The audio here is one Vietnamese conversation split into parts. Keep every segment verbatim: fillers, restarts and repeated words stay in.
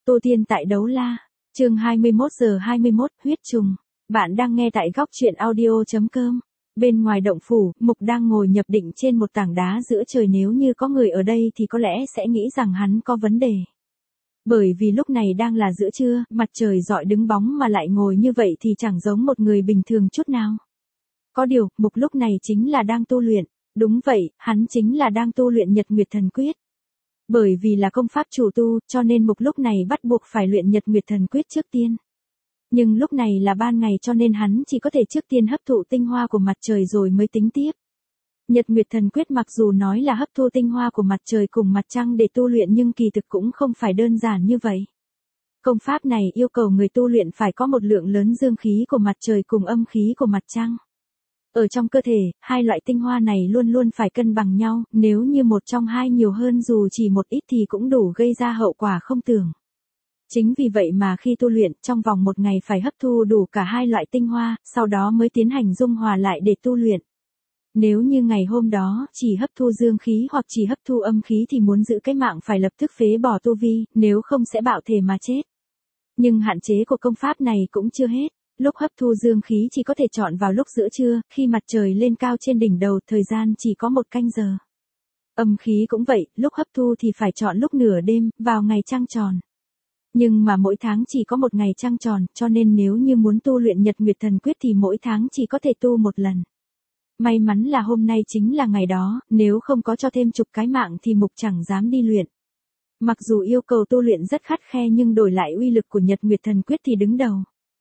Tô Tiên tại Đấu La, chương hai mươi mốt giờ hai mươi mốt, huyết trùng. Bạn đang nghe tại góc truyện audio chấm com. Bên ngoài động phủ, Mục đang ngồi nhập định trên một tảng đá giữa trời, nếu như có người ở đây thì có lẽ sẽ nghĩ rằng hắn có vấn đề. Bởi vì lúc này đang là giữa trưa, mặt trời rọi đứng bóng mà lại ngồi như vậy thì chẳng giống một người bình thường chút nào. Có điều, Mục lúc này chính là đang tu luyện. Đúng vậy, hắn chính là đang tu luyện Nhật Nguyệt Thần Quyết. Bởi vì là công pháp chủ tu, cho nên Mục lúc này bắt buộc phải luyện Nhật Nguyệt Thần Quyết trước tiên. Nhưng lúc này là ban ngày cho nên hắn chỉ có thể trước tiên hấp thụ tinh hoa của mặt trời rồi mới tính tiếp. Nhật Nguyệt Thần Quyết mặc dù nói là hấp thu tinh hoa của mặt trời cùng mặt trăng để tu luyện nhưng kỳ thực cũng không phải đơn giản như vậy. Công pháp này yêu cầu người tu luyện phải có một lượng lớn dương khí của mặt trời cùng âm khí của mặt trăng. Ở trong cơ thể, hai loại tinh hoa này luôn luôn phải cân bằng nhau, nếu như một trong hai nhiều hơn dù chỉ một ít thì cũng đủ gây ra hậu quả không tưởng. Chính vì vậy mà khi tu luyện, trong vòng một ngày phải hấp thu đủ cả hai loại tinh hoa, sau đó mới tiến hành dung hòa lại để tu luyện. Nếu như ngày hôm đó chỉ hấp thu dương khí hoặc chỉ hấp thu âm khí thì muốn giữ cái mạng phải lập tức phế bỏ tu vi, nếu không sẽ bạo thể mà chết. Nhưng hạn chế của công pháp này cũng chưa hết. Lúc hấp thu dương khí chỉ có thể chọn vào lúc giữa trưa, khi mặt trời lên cao trên đỉnh đầu, thời gian chỉ có một canh giờ. Âm khí cũng vậy, lúc hấp thu thì phải chọn lúc nửa đêm, vào ngày trăng tròn. Nhưng mà mỗi tháng chỉ có một ngày trăng tròn, cho nên nếu như muốn tu luyện Nhật Nguyệt Thần Quyết thì mỗi tháng chỉ có thể tu một lần. May mắn là hôm nay chính là ngày đó, nếu không có cho thêm chục cái mạng thì Mục chẳng dám đi luyện. Mặc dù yêu cầu tu luyện rất khắt khe nhưng đổi lại uy lực của Nhật Nguyệt Thần Quyết thì đứng đầu.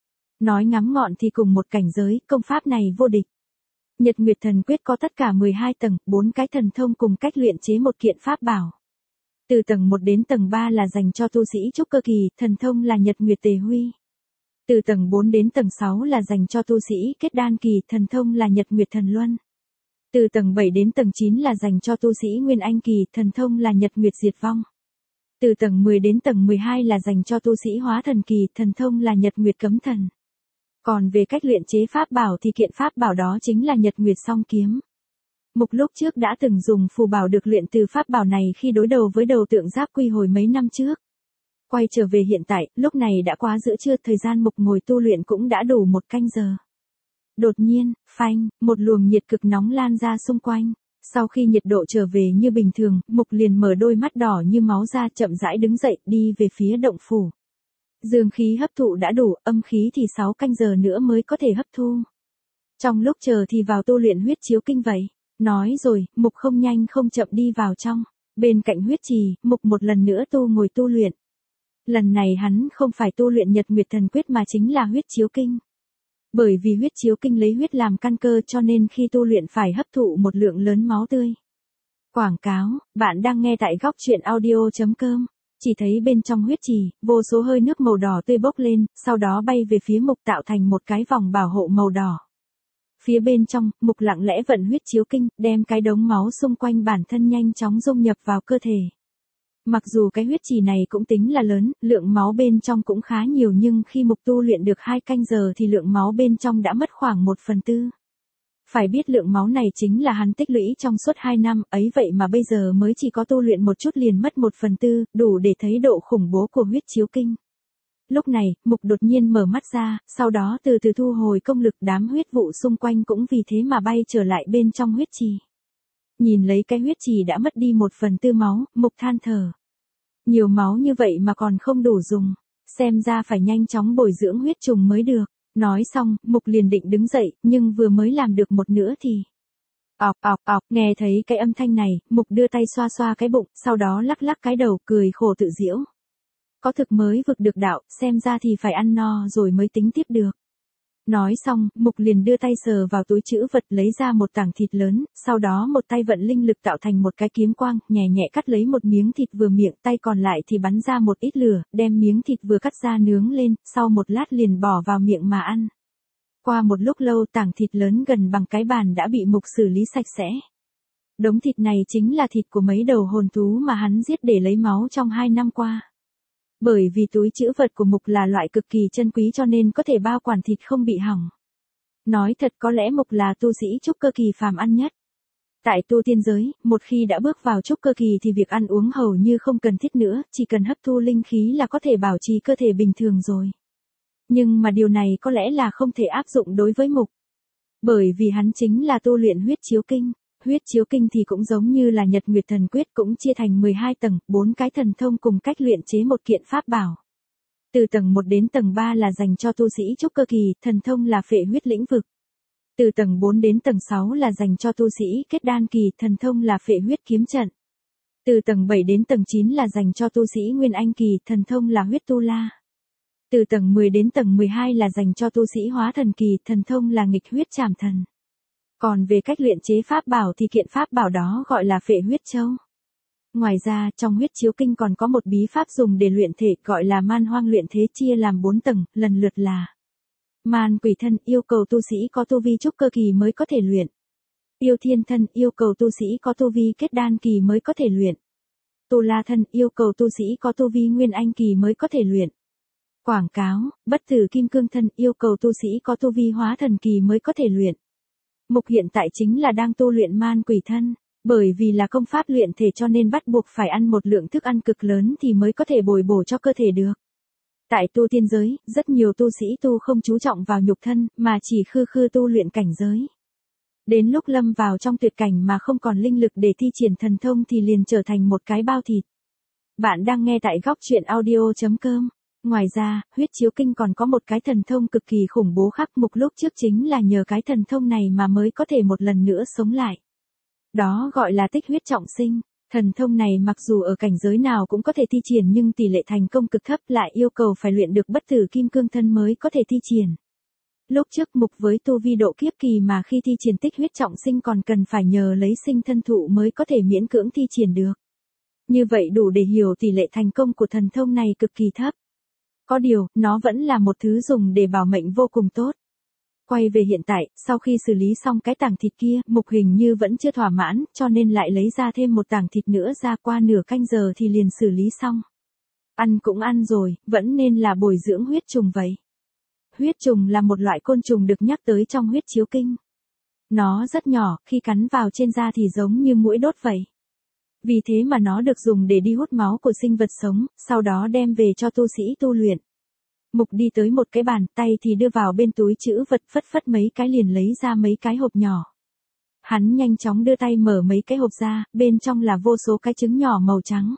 Nói ngắn gọn thì cùng một cảnh giới, công pháp này vô địch. Nhật Nguyệt Thần Quyết có tất cả mười hai tầng, bốn cái thần thông cùng cách luyện chế một kiện pháp bảo. Từ tầng một đến tầng ba là dành cho tu sĩ trúc cơ kỳ, thần thông là Nhật Nguyệt Tề Huy. Từ tầng bốn đến tầng sáu là dành cho tu sĩ kết đan kỳ, thần thông là Nhật Nguyệt Thần Luân. Từ tầng bảy đến tầng chín là dành cho tu sĩ nguyên anh kỳ, thần thông là Nhật Nguyệt Diệt Vong. Từ tầng mười đến tầng mười hai là dành cho tu sĩ hóa thần kỳ, thần thông là Nhật Nguyệt Cấm Thần. Còn về cách luyện chế pháp bảo thì kiện pháp bảo đó chính là Nhật Nguyệt Song Kiếm. Mục lúc trước đã từng dùng phù bảo được luyện từ pháp bảo này khi đối đầu với đầu tượng Giáp Quy hồi mấy năm trước. Quay trở về hiện tại, lúc này đã quá giữa trưa, thời gian Mục ngồi tu luyện cũng đã đủ một canh giờ. Đột nhiên, phanh, một luồng nhiệt cực nóng lan ra xung quanh. Sau khi nhiệt độ trở về như bình thường, Mục liền mở đôi mắt đỏ như máu ra, chậm rãi đứng dậy, đi về phía động phủ. Dương khí hấp thụ đã đủ, âm khí thì sáu canh giờ nữa mới có thể hấp thu. Trong lúc chờ thì vào tu luyện huyết chiếu kinh vậy. Nói rồi, Mục không nhanh không chậm đi vào trong. Bên cạnh huyết trì, Mục một lần nữa tu ngồi tu luyện. Lần này hắn không phải tu luyện Nhật Nguyệt Thần Quyết mà chính là huyết chiếu kinh. Bởi vì huyết chiếu kinh lấy huyết làm căn cơ cho nên khi tu luyện phải hấp thụ một lượng lớn máu tươi. Quảng cáo, bạn đang nghe tại góc truyện audio chấm com. Chỉ thấy bên trong huyết trì, vô số hơi nước màu đỏ tươi bốc lên, sau đó bay về phía Mục tạo thành một cái vòng bảo hộ màu đỏ. Phía bên trong, Mục lặng lẽ vận huyết chiếu kinh, đem cái đống máu xung quanh bản thân nhanh chóng dung nhập vào cơ thể. Mặc dù cái huyết trì này cũng tính là lớn, lượng máu bên trong cũng khá nhiều nhưng khi Mục tu luyện được hai canh giờ thì lượng máu bên trong đã mất khoảng một phần tư. Phải biết lượng máu này chính là hắn tích lũy trong suốt hai năm, ấy vậy mà bây giờ mới chỉ có tu luyện một chút liền mất một phần tư, đủ để thấy độ khủng bố của huyết chiếu kinh. Lúc này, Mục đột nhiên mở mắt ra, sau đó từ từ thu hồi công lực, đám huyết vụ xung quanh cũng vì thế mà bay trở lại bên trong huyết trì. Nhìn lấy cái huyết trì đã mất đi một phần tư máu, Mục than thở. Nhiều máu như vậy mà còn không đủ dùng, xem ra phải nhanh chóng bồi dưỡng huyết trùng mới được. Nói xong, Mục liền định đứng dậy, nhưng vừa mới làm được một nửa thì... Ọc ọc ọc, nghe thấy cái âm thanh này, Mục đưa tay xoa xoa cái bụng, sau đó lắc lắc cái đầu, cười khổ tự giễu. Có thực mới vực được đạo, xem ra thì phải ăn no rồi mới tính tiếp được. Nói xong, Mục liền đưa tay sờ vào túi trữ vật lấy ra một tảng thịt lớn, sau đó một tay vận linh lực tạo thành một cái kiếm quang, nhẹ nhẹ cắt lấy một miếng thịt vừa miệng, tay còn lại thì bắn ra một ít lửa, đem miếng thịt vừa cắt ra nướng lên, sau một lát liền bỏ vào miệng mà ăn. Qua một lúc lâu tảng thịt lớn gần bằng cái bàn đã bị Mục xử lý sạch sẽ. Đống thịt này chính là thịt của mấy đầu hồn thú mà hắn giết để lấy máu trong hai năm qua. Bởi vì túi trữ vật của Mục là loại cực kỳ chân quý cho nên có thể bao quản thịt không bị hỏng. Nói thật có lẽ Mục là tu sĩ trúc cơ kỳ phàm ăn nhất. Tại tu tiên giới, một khi đã bước vào trúc cơ kỳ thì việc ăn uống hầu như không cần thiết nữa, chỉ cần hấp thu linh khí là có thể bảo trì cơ thể bình thường rồi. Nhưng mà điều này có lẽ là không thể áp dụng đối với Mục. Bởi vì hắn chính là tu luyện huyết chiếu kinh. Huyết chiếu kinh thì cũng giống như là Nhật Nguyệt Thần Quyết, cũng chia thành mười hai tầng, bốn cái thần thông cùng cách luyện chế một kiện pháp bảo. Từ tầng một đến tầng ba là dành cho tu sĩ trúc cơ kỳ, thần thông là phệ huyết lĩnh vực. Từ tầng bốn đến tầng sáu là dành cho tu sĩ kết đan kỳ, thần thông là phệ huyết kiếm trận. Từ tầng bảy đến tầng chín là dành cho tu sĩ nguyên anh kỳ, thần thông là huyết tu la. Từ tầng mười đến tầng mười hai là dành cho tu sĩ hóa thần kỳ, thần thông là nghịch huyết trảm thần. Còn về cách luyện chế pháp bảo thì kiện pháp bảo đó gọi là phệ huyết châu. Ngoài ra, trong huyết chiếu kinh còn có một bí pháp dùng để luyện thể gọi là man hoang luyện thế, chia làm bốn tầng, lần lượt là man quỷ thân, yêu cầu tu sĩ có tu vi trúc cơ kỳ mới có thể luyện. Yêu thiên thân, yêu cầu tu sĩ có tu vi kết đan kỳ mới có thể luyện. Tu la thân, yêu cầu tu sĩ có tu vi nguyên anh kỳ mới có thể luyện. Quảng cáo, bất tử kim cương thân, yêu cầu tu sĩ có tu vi hóa thần kỳ mới có thể luyện. Mục hiện tại chính là đang tu luyện man quỷ thân, bởi vì là công pháp luyện thể cho nên bắt buộc phải ăn một lượng thức ăn cực lớn thì mới có thể bồi bổ cho cơ thể được. Tại tu tiên giới, rất nhiều tu sĩ tu không chú trọng vào nhục thân, mà chỉ khư khư tu luyện cảnh giới. Đến lúc lâm vào trong tuyệt cảnh mà không còn linh lực để thi triển thần thông thì liền trở thành một cái bao thịt. Bạn đang nghe tại góc truyện audio chấm com. Ngoài ra, huyết chiếu kinh còn có một cái thần thông cực kỳ khủng bố khác. Mục lúc trước chính là nhờ cái thần thông này mà mới có thể một lần nữa sống lại. Đó gọi là tích huyết trọng sinh. Thần thông này mặc dù ở cảnh giới nào cũng có thể thi triển nhưng tỷ lệ thành công cực thấp, lại yêu cầu phải luyện được bất tử kim cương thân mới có thể thi triển. Lúc trước Mục với tu vi độ kiếp kỳ mà khi thi triển tích huyết trọng sinh còn cần phải nhờ lấy sinh thân thụ mới có thể miễn cưỡng thi triển được. Như vậy đủ để hiểu tỷ lệ thành công của thần thông này cực kỳ thấp. Có điều, nó vẫn là một thứ dùng để bảo mệnh vô cùng tốt. Quay về hiện tại, sau khi xử lý xong cái tảng thịt kia, Mục hình như vẫn chưa thỏa mãn, cho nên lại lấy ra thêm một tảng thịt nữa ra, qua nửa canh giờ thì liền xử lý xong. Ăn cũng ăn rồi, vẫn nên là bồi dưỡng huyết trùng vậy. Huyết trùng là một loại côn trùng được nhắc tới trong huyết chiếu kinh. Nó rất nhỏ, khi cắn vào trên da thì giống như muỗi đốt vậy. Vì thế mà nó được dùng để đi hút máu của sinh vật sống, sau đó đem về cho tu sĩ tu luyện. Mục đi tới một cái bàn, tay thì đưa vào bên túi trữ vật, phất phất mấy cái liền lấy ra mấy cái hộp nhỏ. Hắn nhanh chóng đưa tay mở mấy cái hộp ra, bên trong là vô số cái trứng nhỏ màu trắng.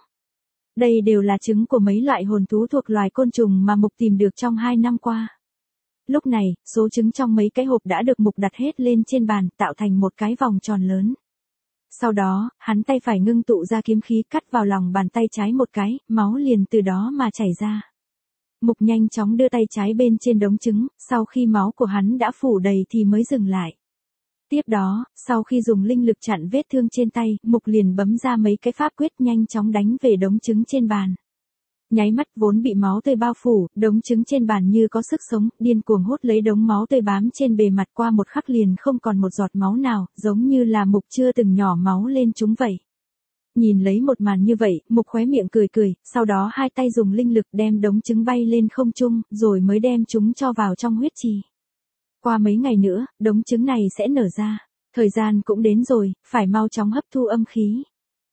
Đây đều là trứng của mấy loại hồn thú thuộc loài côn trùng mà Mục tìm được trong hai năm qua. Lúc này, số trứng trong mấy cái hộp đã được Mục đặt hết lên trên bàn, tạo thành một cái vòng tròn lớn. Sau đó, hắn tay phải ngưng tụ ra kiếm khí cắt vào lòng bàn tay trái một cái, máu liền từ đó mà chảy ra. Mục nhanh chóng đưa tay trái bên trên đống trứng, sau khi máu của hắn đã phủ đầy thì mới dừng lại. Tiếp đó, sau khi dùng linh lực chặn vết thương trên tay, Mục liền bấm ra mấy cái pháp quyết nhanh chóng đánh về đống trứng trên bàn. Nháy mắt vốn bị máu tươi bao phủ, đống trứng trên bàn như có sức sống, điên cuồng hút lấy đống máu tươi bám trên bề mặt, qua một khắc liền không còn một giọt máu nào, giống như là Mục chưa từng nhỏ máu lên chúng vậy. Nhìn lấy một màn như vậy, Mục khóe miệng cười cười, sau đó hai tay dùng linh lực đem đống trứng bay lên không trung, rồi mới đem chúng cho vào trong huyết trì. Qua mấy ngày nữa, đống trứng này sẽ nở ra. Thời gian cũng đến rồi, phải mau chóng hấp thu âm khí.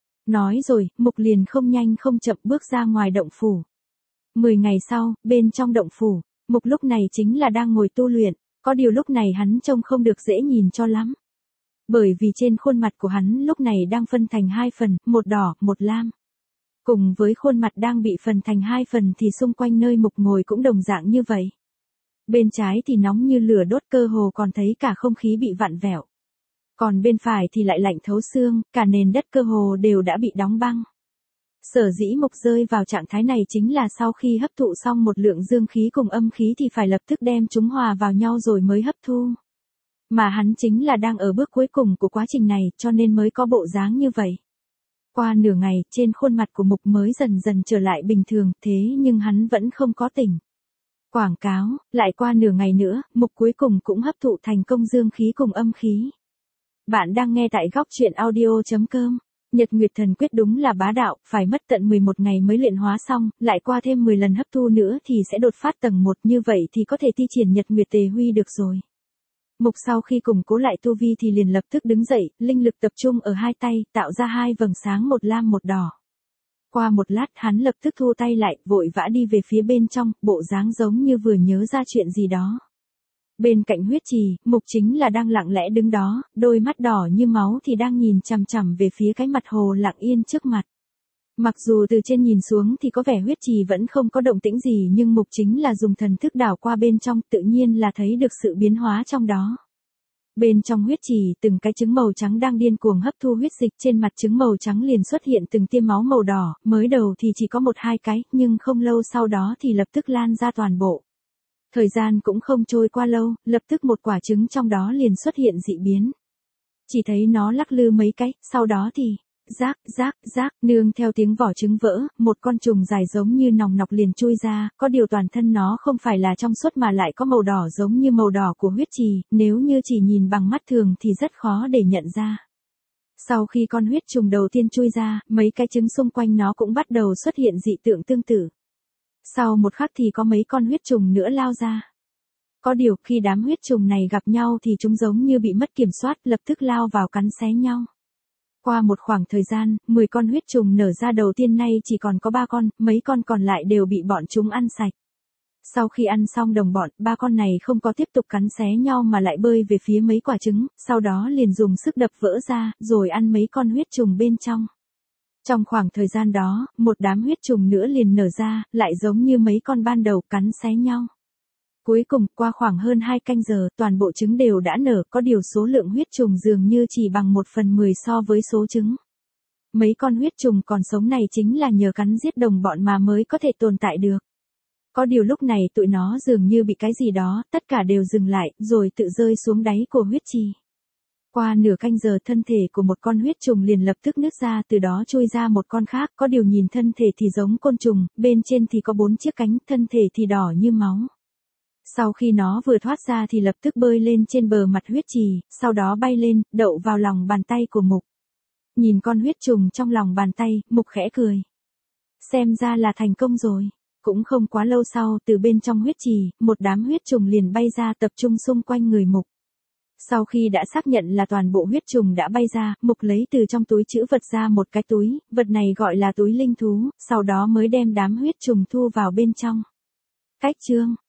Nói rồi, Mục liền không nhanh không chậm bước ra ngoài động phủ. Mười ngày sau, bên trong động phủ, Mục lúc này chính là đang ngồi tu luyện, có điều lúc này hắn trông không được dễ nhìn cho lắm. Bởi vì trên khuôn mặt của hắn lúc này đang phân thành hai phần, một đỏ, một lam. Cùng với khuôn mặt đang bị phân thành hai phần thì xung quanh nơi Mục ngồi cũng đồng dạng như vậy. Bên trái thì nóng như lửa đốt, cơ hồ còn thấy cả không khí bị vặn vẹo. Còn bên phải thì lại lạnh thấu xương, cả nền đất cơ hồ đều đã bị đóng băng. Sở dĩ Mục rơi vào trạng thái này chính là sau khi hấp thụ xong một lượng dương khí cùng âm khí thì phải lập tức đem chúng hòa vào nhau rồi mới hấp thu. Mà hắn chính là đang ở bước cuối cùng của quá trình này, cho nên mới có bộ dáng như vậy. Qua nửa ngày, trên khuôn mặt của Mục mới dần dần trở lại bình thường, thế nhưng hắn vẫn không có tỉnh. Quảng cáo, lại qua nửa ngày nữa, Mục cuối cùng cũng hấp thụ thành công dương khí cùng âm khí. Bạn đang nghe tại góc truyện audio chấm com. Nhật Nguyệt Thần Quyết đúng là bá đạo, phải mất tận mười một ngày mới luyện hóa xong, lại qua thêm mười lần hấp thu nữa thì sẽ đột phát tầng một, như vậy thì có thể thi triển Nhật Nguyệt Tề Huy được rồi. Mục sau khi củng cố lại tu vi thì liền lập tức đứng dậy, linh lực tập trung ở hai tay, tạo ra hai vầng sáng một lam một đỏ. Qua một lát hắn lập tức thu tay lại, vội vã đi về phía bên trong, bộ dáng giống như vừa nhớ ra chuyện gì đó. Bên cạnh huyết trì, Mục chính là đang lặng lẽ đứng đó, đôi mắt đỏ như máu thì đang nhìn chằm chằm về phía cái mặt hồ lặng yên trước mặt. Mặc dù từ trên nhìn xuống thì có vẻ huyết trì vẫn không có động tĩnh gì nhưng Mục chính là dùng thần thức đảo qua bên trong tự nhiên là thấy được sự biến hóa trong đó. Bên trong huyết trì từng cái trứng màu trắng đang điên cuồng hấp thu huyết dịch trên mặt trứng màu trắng liền xuất hiện từng tia máu màu đỏ, mới đầu thì chỉ có một hai cái nhưng không lâu sau đó thì lập tức lan ra toàn bộ. Thời gian cũng không trôi qua lâu, lập tức một quả trứng trong đó liền xuất hiện dị biến. Chỉ thấy nó lắc lư mấy cái, sau đó thì, rác, rác, rác, nương theo tiếng vỏ trứng vỡ, một con trùng dài giống như nòng nọc liền chui ra, có điều toàn thân nó không phải là trong suốt mà lại có màu đỏ giống như màu đỏ của huyết trì, nếu như chỉ nhìn bằng mắt thường thì rất khó để nhận ra. Sau khi con huyết trùng đầu tiên chui ra, mấy cái trứng xung quanh nó cũng bắt đầu xuất hiện dị tượng tương tự. Sau một khắc thì có mấy con huyết trùng nữa lao ra. Có điều khi đám huyết trùng này gặp nhau thì chúng giống như bị mất kiểm soát, lập tức lao vào cắn xé nhau. Qua một khoảng thời gian, mười con huyết trùng nở ra đầu tiên nay chỉ còn có ba con, mấy con còn lại đều bị bọn chúng ăn sạch. Sau khi ăn xong đồng bọn, ba con này không có tiếp tục cắn xé nhau mà lại bơi về phía mấy quả trứng, sau đó liền dùng sức đập vỡ ra, rồi ăn mấy con huyết trùng bên trong. Trong khoảng thời gian đó, một đám huyết trùng nữa liền nở ra, lại giống như mấy con ban đầu cắn xé nhau. Cuối cùng, qua khoảng hơn hai canh giờ, toàn bộ trứng đều đã nở, có điều số lượng huyết trùng dường như chỉ bằng một phần mười so với số trứng. Mấy con huyết trùng còn sống này chính là nhờ cắn giết đồng bọn mà mới có thể tồn tại được. Có điều lúc này tụi nó dường như bị cái gì đó, tất cả đều dừng lại, rồi tự rơi xuống đáy của huyết trì. Qua nửa canh giờ thân thể của một con huyết trùng liền lập tức nứt ra, từ đó chui ra một con khác, có điều nhìn thân thể thì giống côn trùng, bên trên thì có bốn chiếc cánh, thân thể thì đỏ như máu. Sau khi nó vừa thoát ra thì lập tức bơi lên trên bờ mặt huyết trì, sau đó bay lên, đậu vào lòng bàn tay của Mục. Nhìn con huyết trùng trong lòng bàn tay, Mục khẽ cười. Xem ra là thành công rồi. Cũng không quá lâu sau, từ bên trong huyết trì, một đám huyết trùng liền bay ra tập trung xung quanh người Mục. Sau khi đã xác nhận là toàn bộ huyết trùng đã bay ra, Mục lấy từ trong túi trữ vật ra một cái túi, vật này gọi là túi linh thú, sau đó mới đem đám huyết trùng thu vào bên trong. Cách chương